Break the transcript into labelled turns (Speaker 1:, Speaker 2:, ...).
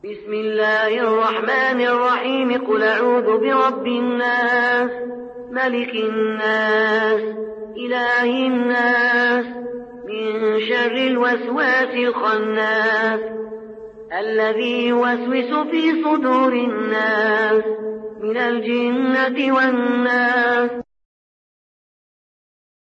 Speaker 1: بسم الله الرحمن الرحيم. قل أعوذ برب الناس، ملك الناس، إله الناس، من شر الوسواس الخناس، الذي يوسوس في صدور الناس من الجنة والناس.